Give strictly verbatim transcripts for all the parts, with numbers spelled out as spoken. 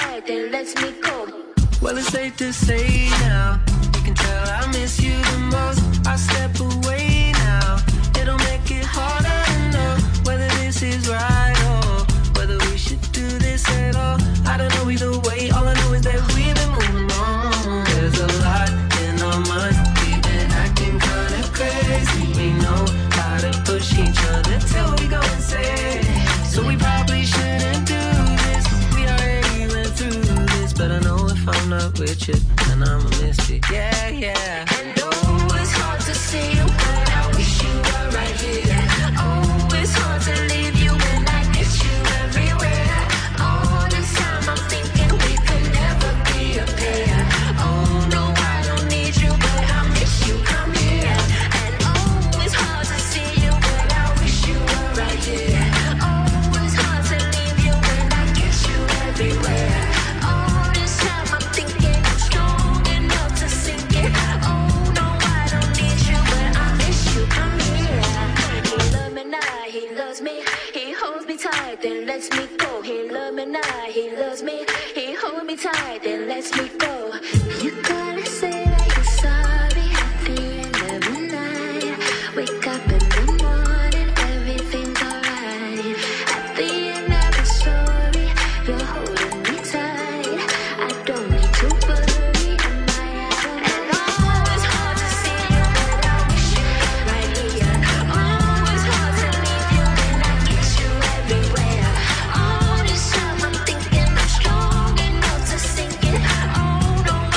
tight, then lets me go. Well, it's safe to say now, you can tell I miss you the most. I step away now, it'll make it harder to know whether this is right or whether we should do this at all. I don't know either way, all I know is that we've been moving on. There's a lot in our minds, we've been acting kinda crazy. We know how to push each other till we go insane. So we probably shouldn't do this, we already went through this. But I know if I'm not with you, then I'ma miss it, yeah, yeah. And oh, it's hard to see you, but I wish you were right here. Oh, it's hard to leave you when I miss you everywhere. All this time I'm thinking we could never be a pair. Oh no, I don't need you, but I miss you, come here. And oh, it's hard to see you, but I wish you were right here. Oh, it's hard to leave you when I miss you everywhere. All this time I'm thinking I'm strong enough to sink it. Oh no, I don't need you, but I miss you, come here. He loves me now, he loves me. He holds me tight, then lets me go. He loves me now, he loves me. He holds me tight, then lets me go. You gotta say that you're sorry at the end of the night. Wake up in the morning, everything's alright. At the end of the story, you're holding me tight. I don't need to worry, am I out? And oh, it's hard to see you, but I wish you were right here. Oh, it's hard to leave you when I miss you everywhere. All this time I'm thinking I'm strong enough to sink it. Oh no,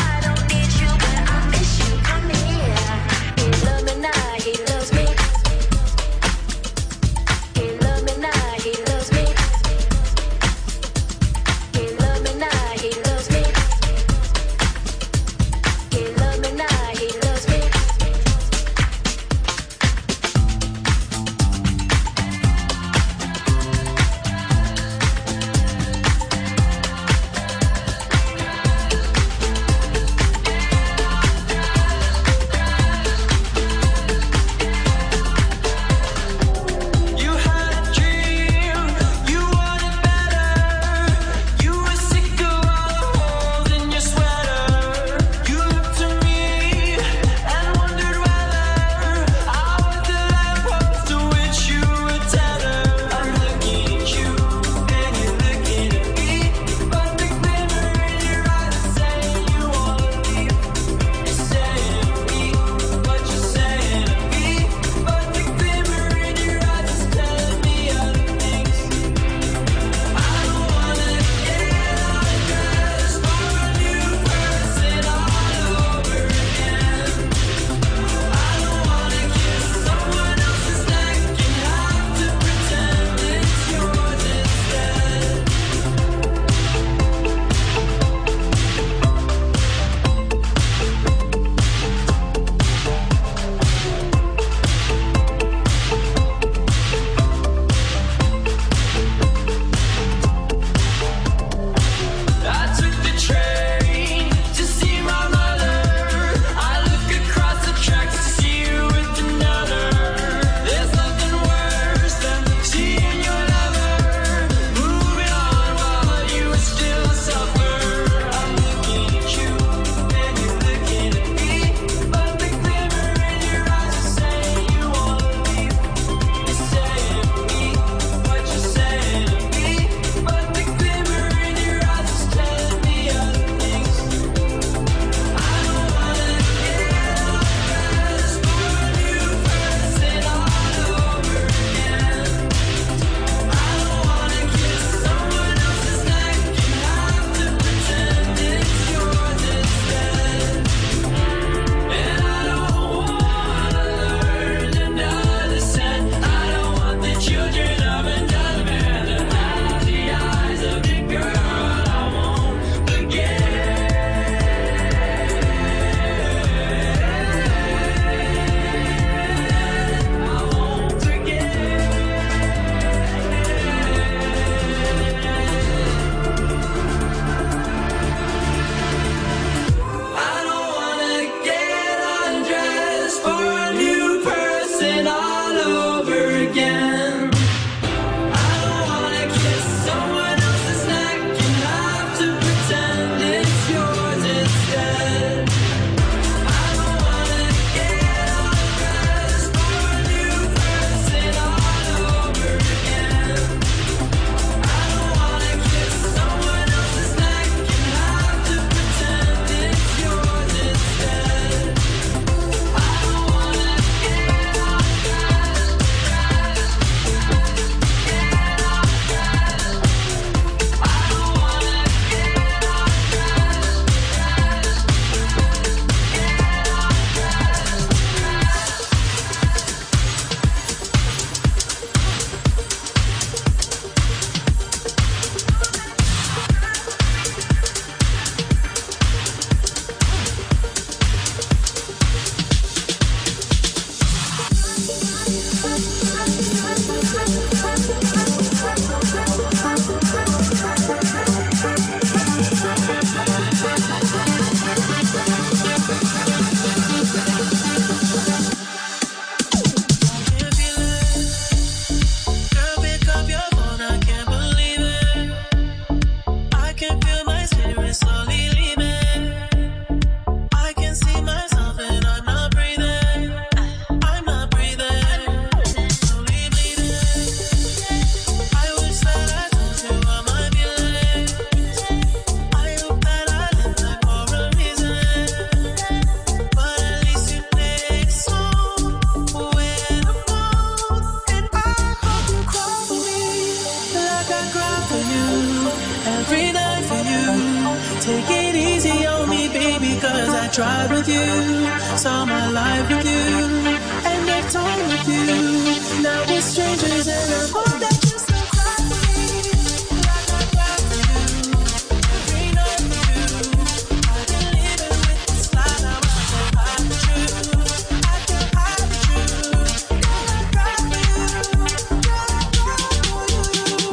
tried with you, saw my life with you, and I've time with you. Now we're strangers and I hope that you still cry for me, like I cry for you, every night for you. I've been living with this lie, now I can't hide the truth. I can't hide the truth. Girl, I cry for you, girl, I cry for you.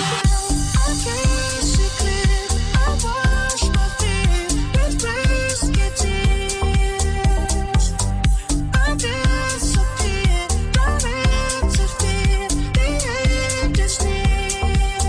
I can't see clear, I wash my fear with risky tears. I disappear, running to fear, the end is near.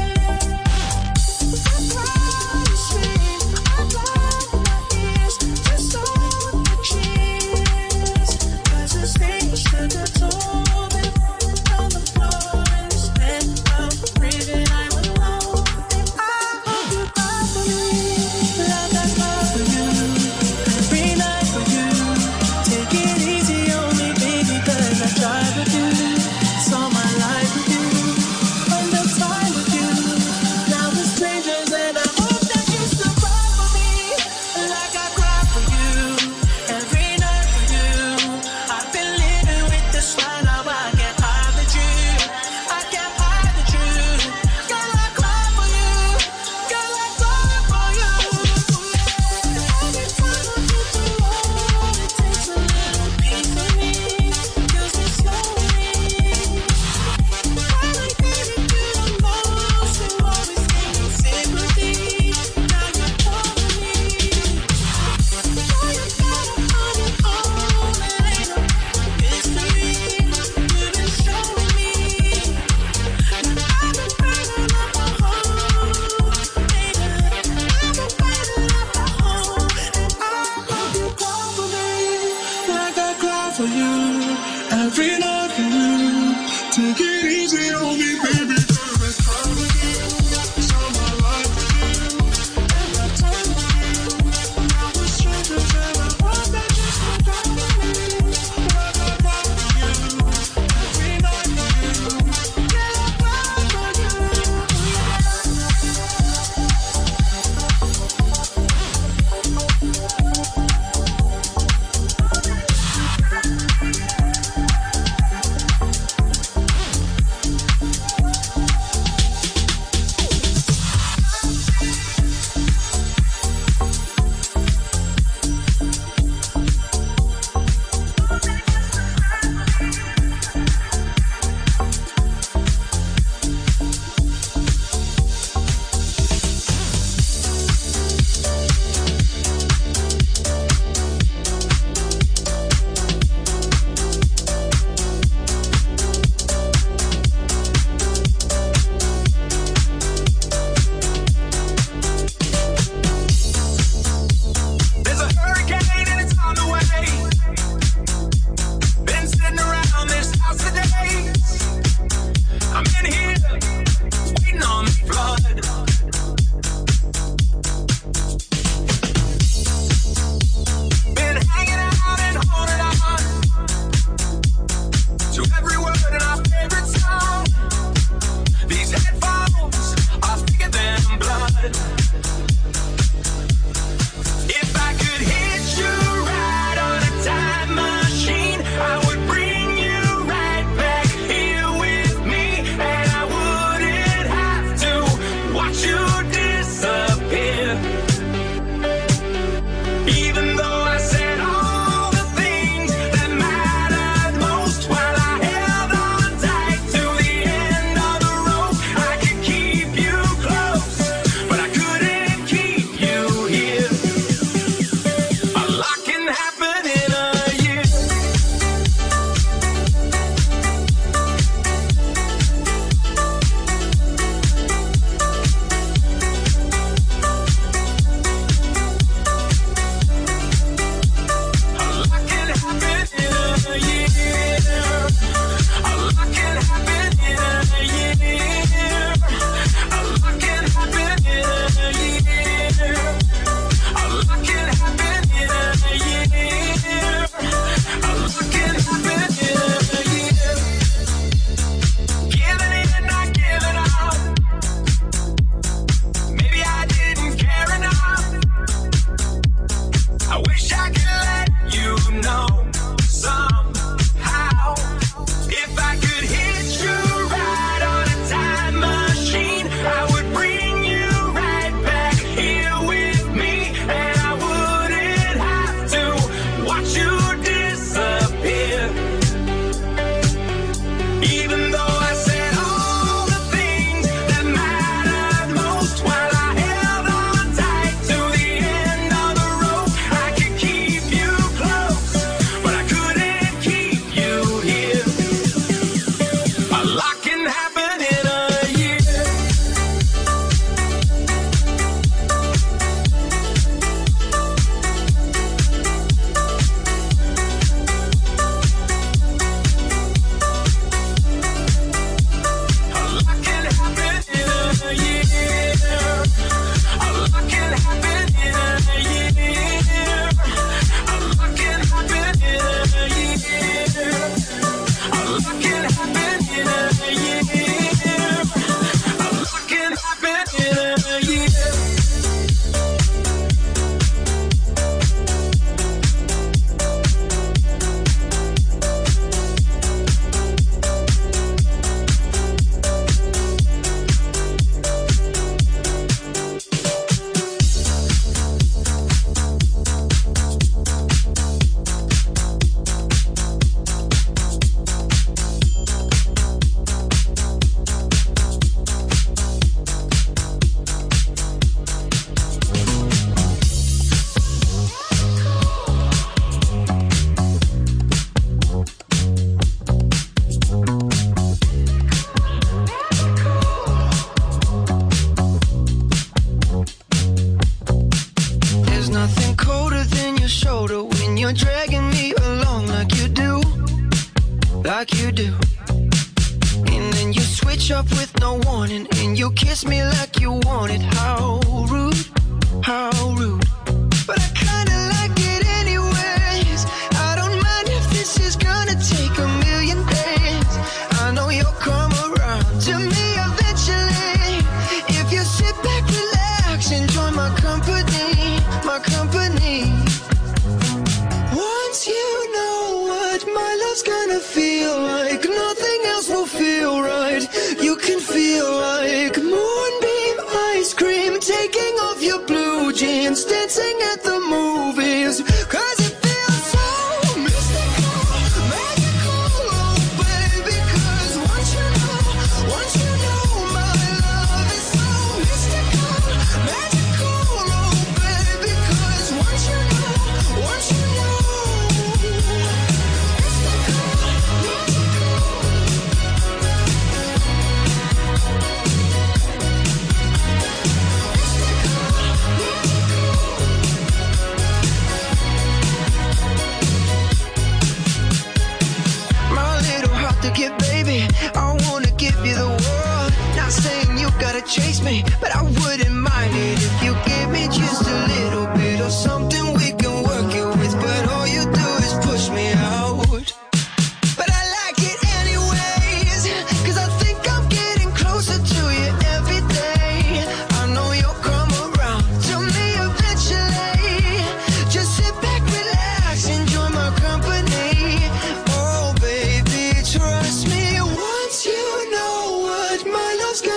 I cry and scream, I blind my ears, just on the cheers. 'Cause the stage took a toll, been falling on the floor, and instead of breathing, I'm alone. And I hope you cry for me, like I cry for you, every night for you. Take it easy on me, baby, 'cause I tried with you, saw my life with you, spend the time with you. Now we're strangers and I hope that you still cry for me, like I cry for you, every night for you. I've been living with this lie, now I can't hide the truth. I can't hide the truth. Girl, I cry for you, girl, I cry for you. Every time I hit the road, it takes a little piece of me, kills me slowly. Finally getting to the most, you always gave me sympathy. Now you're calling me. Now you got it on your own, it ain't no mystery. You've been showing me. Now I've been burning up my home, baby. I've been burning up my home, and I hope you cry for me, like I cry for you, every night for you. Take it easy on me, baby, 'cause I cry with you, saw my life with you, and I time with you. Now we're strangers and I hope that you still cry for me, like I cry for you, every night for you. Yeah, I cry for you. Even though I said all the things that mattered most, while I held on tight to the end of the rope, I could keep you close, but I couldn't keep you here. A lot can happen in a year.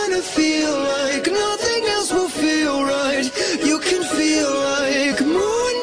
Feel like nothing else will feel right. You can feel like moon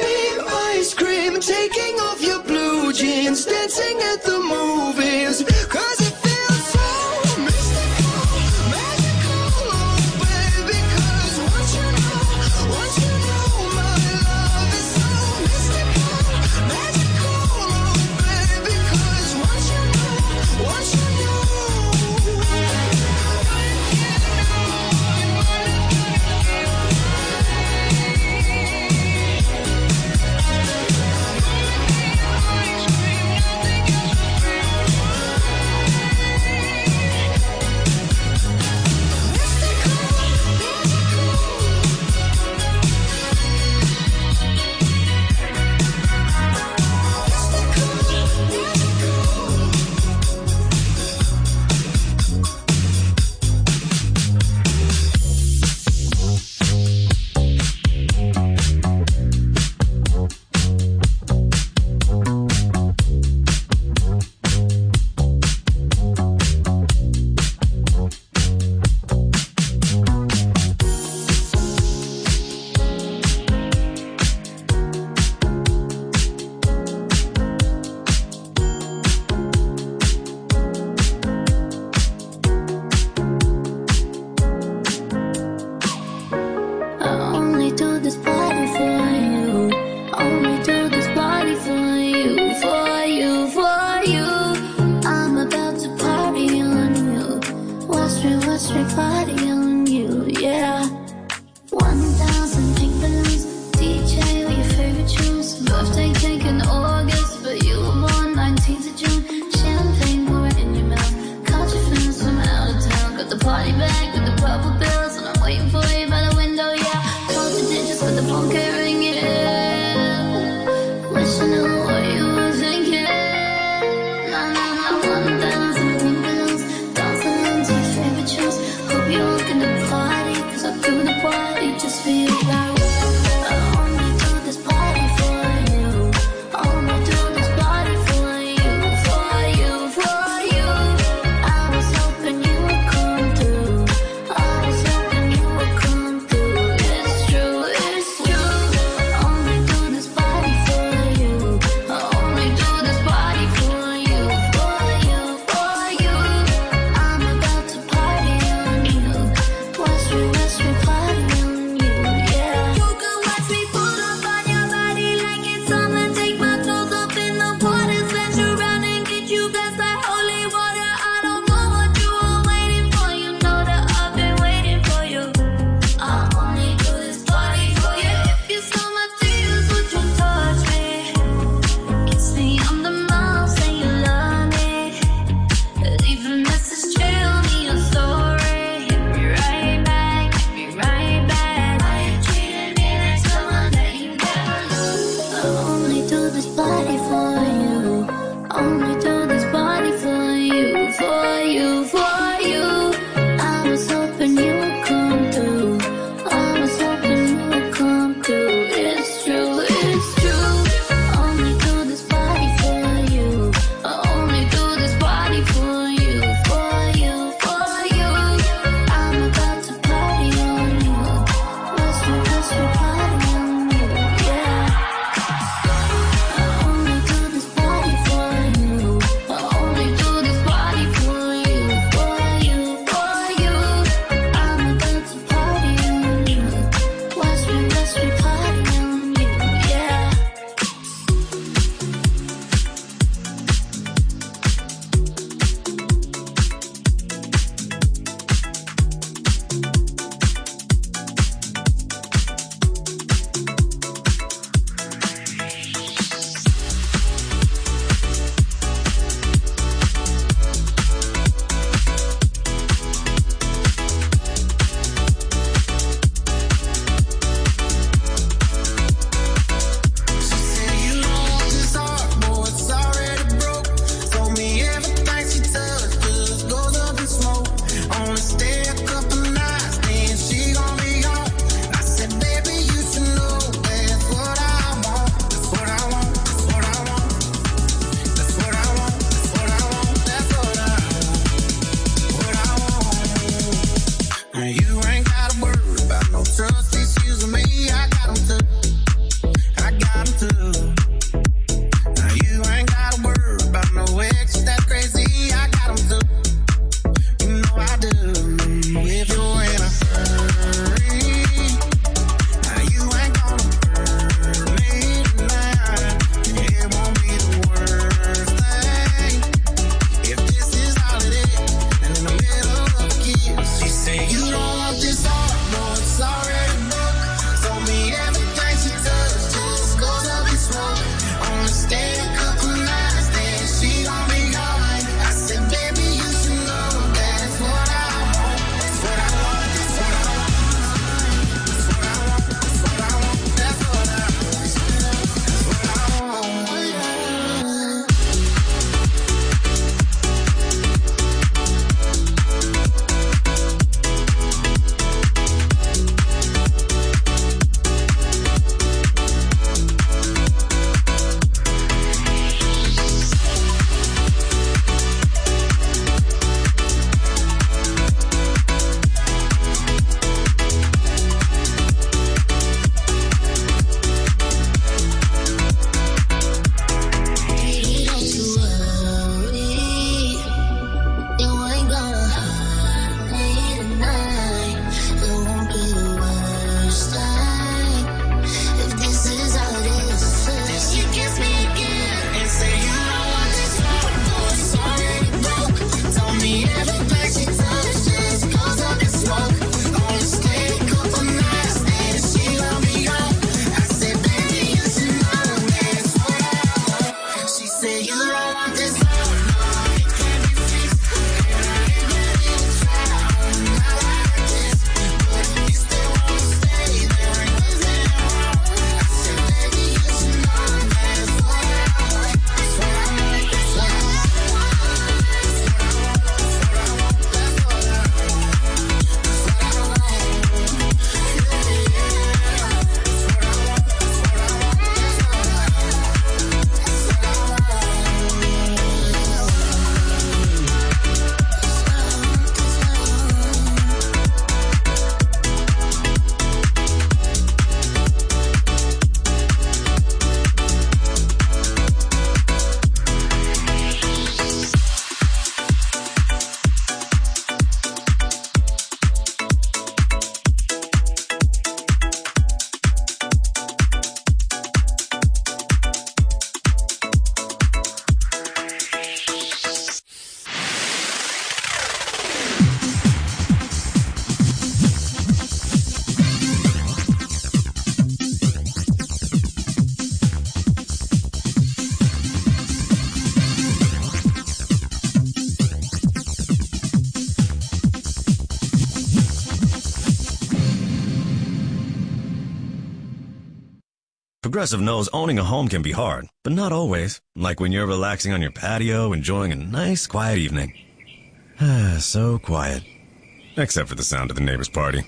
Progressive knows owning a home can be hard, but not always. Like when you're relaxing on your patio, enjoying a nice, quiet evening. Ah, so quiet. Except for the sound of the neighbor's party.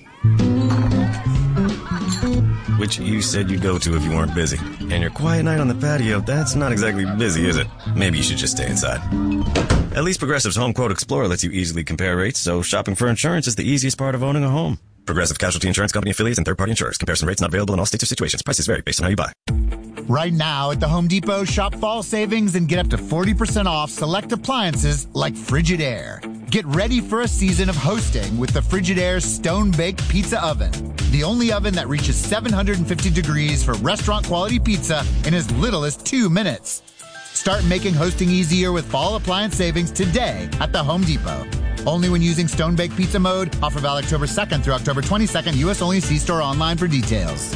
Which you said you'd go to if you weren't busy. And your quiet night on the patio, that's not exactly busy, is it? Maybe you should just stay inside. At least Progressive's Home Quote Explorer lets you easily compare rates, so shopping for insurance is the easiest part of owning a home. Progressive Casualty Insurance Company affiliates and third-party insurers. Comparison rates not available in all states or situations. Prices vary based on how you buy. Right now at the Home Depot, shop fall savings and get up to forty percent off select appliances like Frigidaire. Get ready for a season of hosting with the Frigidaire Stone-Baked Pizza Oven. The only oven that reaches seven hundred fifty degrees for restaurant-quality pizza in as little as two minutes. Start making hosting easier with fall appliance savings today at the Home Depot. Only when using Stone-Baked Pizza mode. Offer valid October second through October twenty-second. U S only. See store online for details.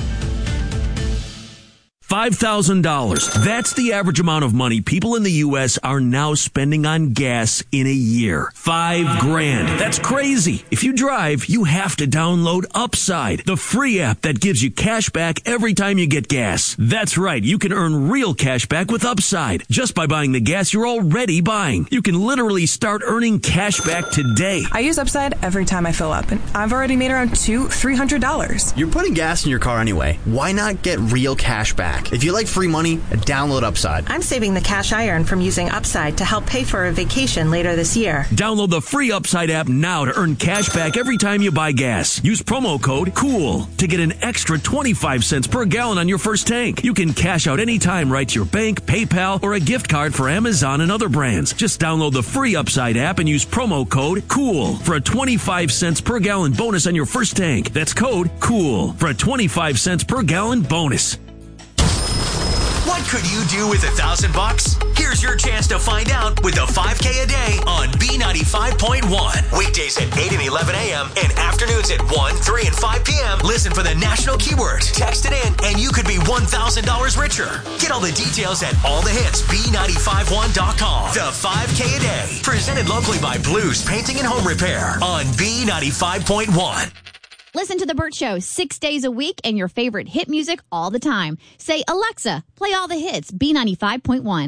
five thousand dollars. That's the average amount of money people in the U S are now spending on gas in a year. Five grand. That's crazy. If you drive, you have to download Upside, the free app that gives you cash back every time you get gas. That's right. You can earn real cash back with Upside just by buying the gas you're already buying. You can literally start earning cash back today. I use Upside every time I fill up, and I've already made around two, three hundred dollars. You're putting gas in your car anyway. Why not get real cash back? If you like free money, download Upside. I'm saving the cash I earn from using Upside to help pay for a vacation later this year. Download the free Upside app now to earn cash back every time you buy gas. Use promo code COOL to get an extra twenty-five cents per gallon on your first tank. You can cash out anytime right to your bank, PayPal, or a gift card for Amazon and other brands. Just download the free Upside app and use promo code COOL for a twenty-five cents per gallon bonus on your first tank. That's code COOL for a twenty-five cents per gallon bonus. What could you do with a thousand bucks? Here's your chance to find out with the five K a day on B ninety-five point one. Weekdays at eight and eleven a.m. and afternoons at one, three, and five p.m. Listen for the national keyword. Text it in and you could be one thousand dollars richer. Get all the details at all the hits B nine five one dot com. The five K a day. Presented locally by Blues Painting and Home Repair on B ninety-five point one. Listen to The Burt Show six days a week and your favorite hit music all the time. Say, Alexa, play all the hits, B ninety-five point one.